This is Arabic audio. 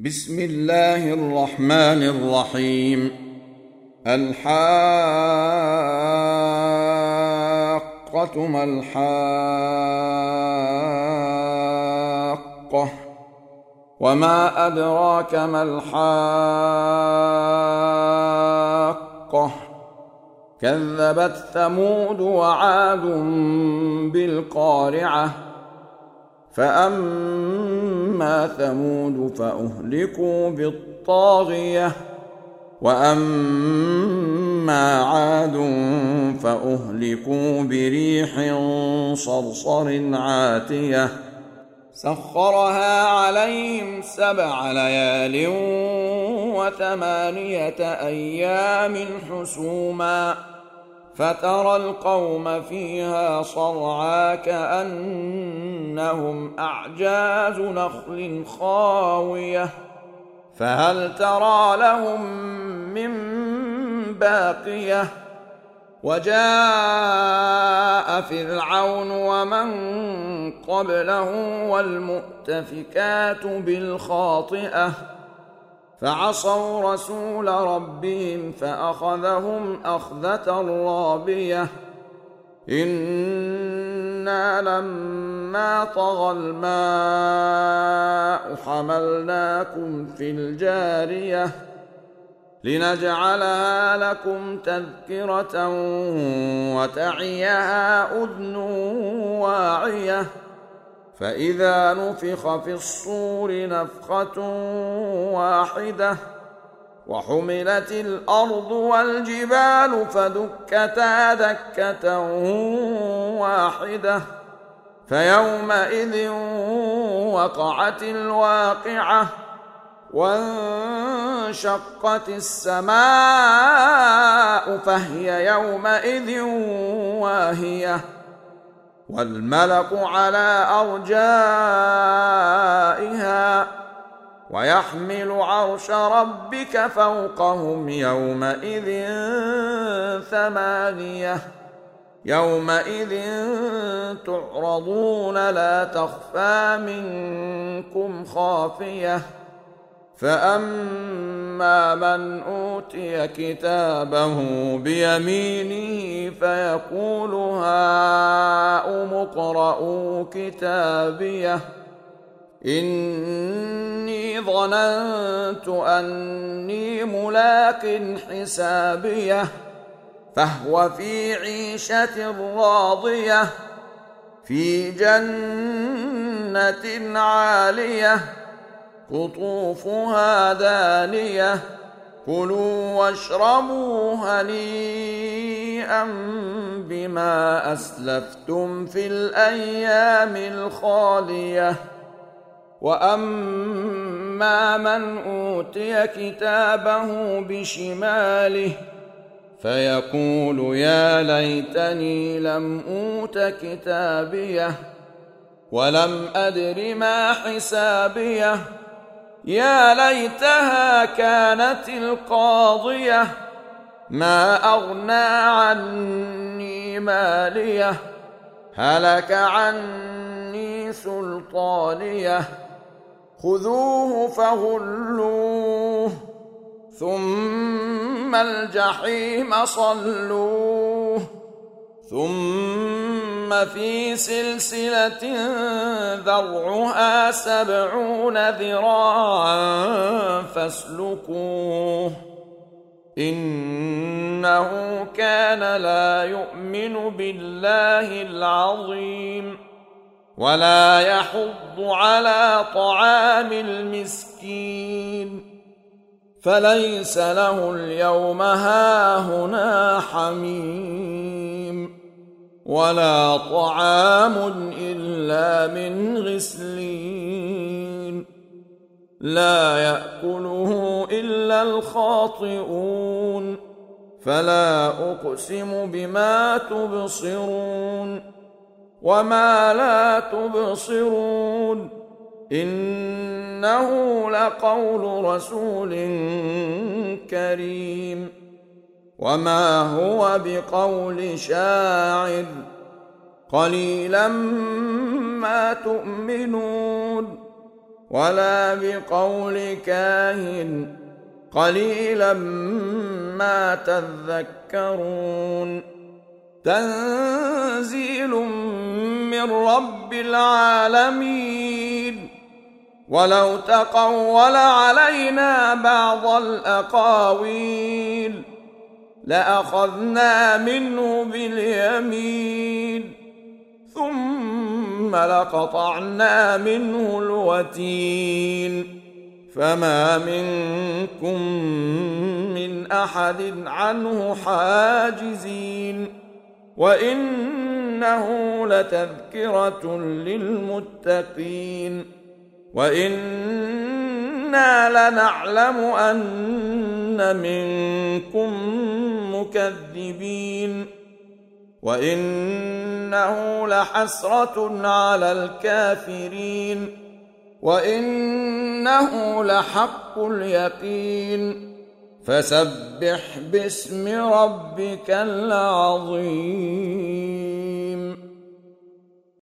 بسم الله الرحمن الرحيم. الحاقة ما الحاقة وما أدراك ما الحاقة كذبت ثمود وعاد بالقارعة فأما ثمود فأهلكوا بالطاغية وأما عاد فأهلكوا بريح صرصر عاتية سخرها عليهم 7 ليال و8 أيام حسوما فترى القوم فيها صرعى كأنهم أعجاز نخل خاوية فهل ترى لهم من باقية وجاء فرعون ومن قبله والمؤتفكات بالخاطئة فعصوا رسول ربهم فأخذهم أخذة رابية إنا لما طغى الماء حملناكم في الجارية لنجعلها لكم تذكرة وتعيها أذن واعية فإذا نفخ في الصور نفخة واحدة وحملت الأرض والجبال فدكتا دكة واحدة فيومئذ وقعت الواقعة وانشقت السماء فهي يومئذ واهية والملك على أرجائها ويحمل عرش ربك فوقهم يومئذ 8 يومئذ تعرضون لا تخفى منكم خافية فأما من أوتي كتابه بيمينه فيقول هاؤم اقرءوا كتابيه إني ظننت أني ملاق حسابيه فهو في عيشة راضية في جنة عالية قطوفها دانية كلوا واشربوا هنيئا بما أسلفتم في الأيام الخالية وأما من أوتي كتابه بشماله فيقول يا ليتني لم أوت كتابيه ولم أدر ما حسابيه يا ليتها كانت القاضية ما أغنى عني ماليه هلك عني سلطانيه خذوه فغلوه ثم الجحيم صلوه ثم في سلسلة ذرعها 70 ذراعا فاسلكوه إنه كان لا يؤمن بالله العظيم ولا يحض على طعام المسكين فليس له اليوم هاهنا حميم ولا طعام إلا من غسلين لا يأكله إلا الخاطئون فلا أقسم بما تبصرون وما لا تبصرون إنه لقول رسول كريم وما هو بقول شاعر قليلا ما تؤمنون ولا بقول كاهن قليلا ما تذكرون تنزيل من رب العالمين ولو تقول علينا بعض الأقاويل لأخذنا منه باليمين ثم لقطعنا منه الوتين فما منكم من أحد عنه حاجزين وإنه لتذكرة للمتقين وإنا لنعلم أن منكم مكذبين وإنه لحسرة على الكافرين وإنه لحق اليقين فسبح باسم ربك العظيم.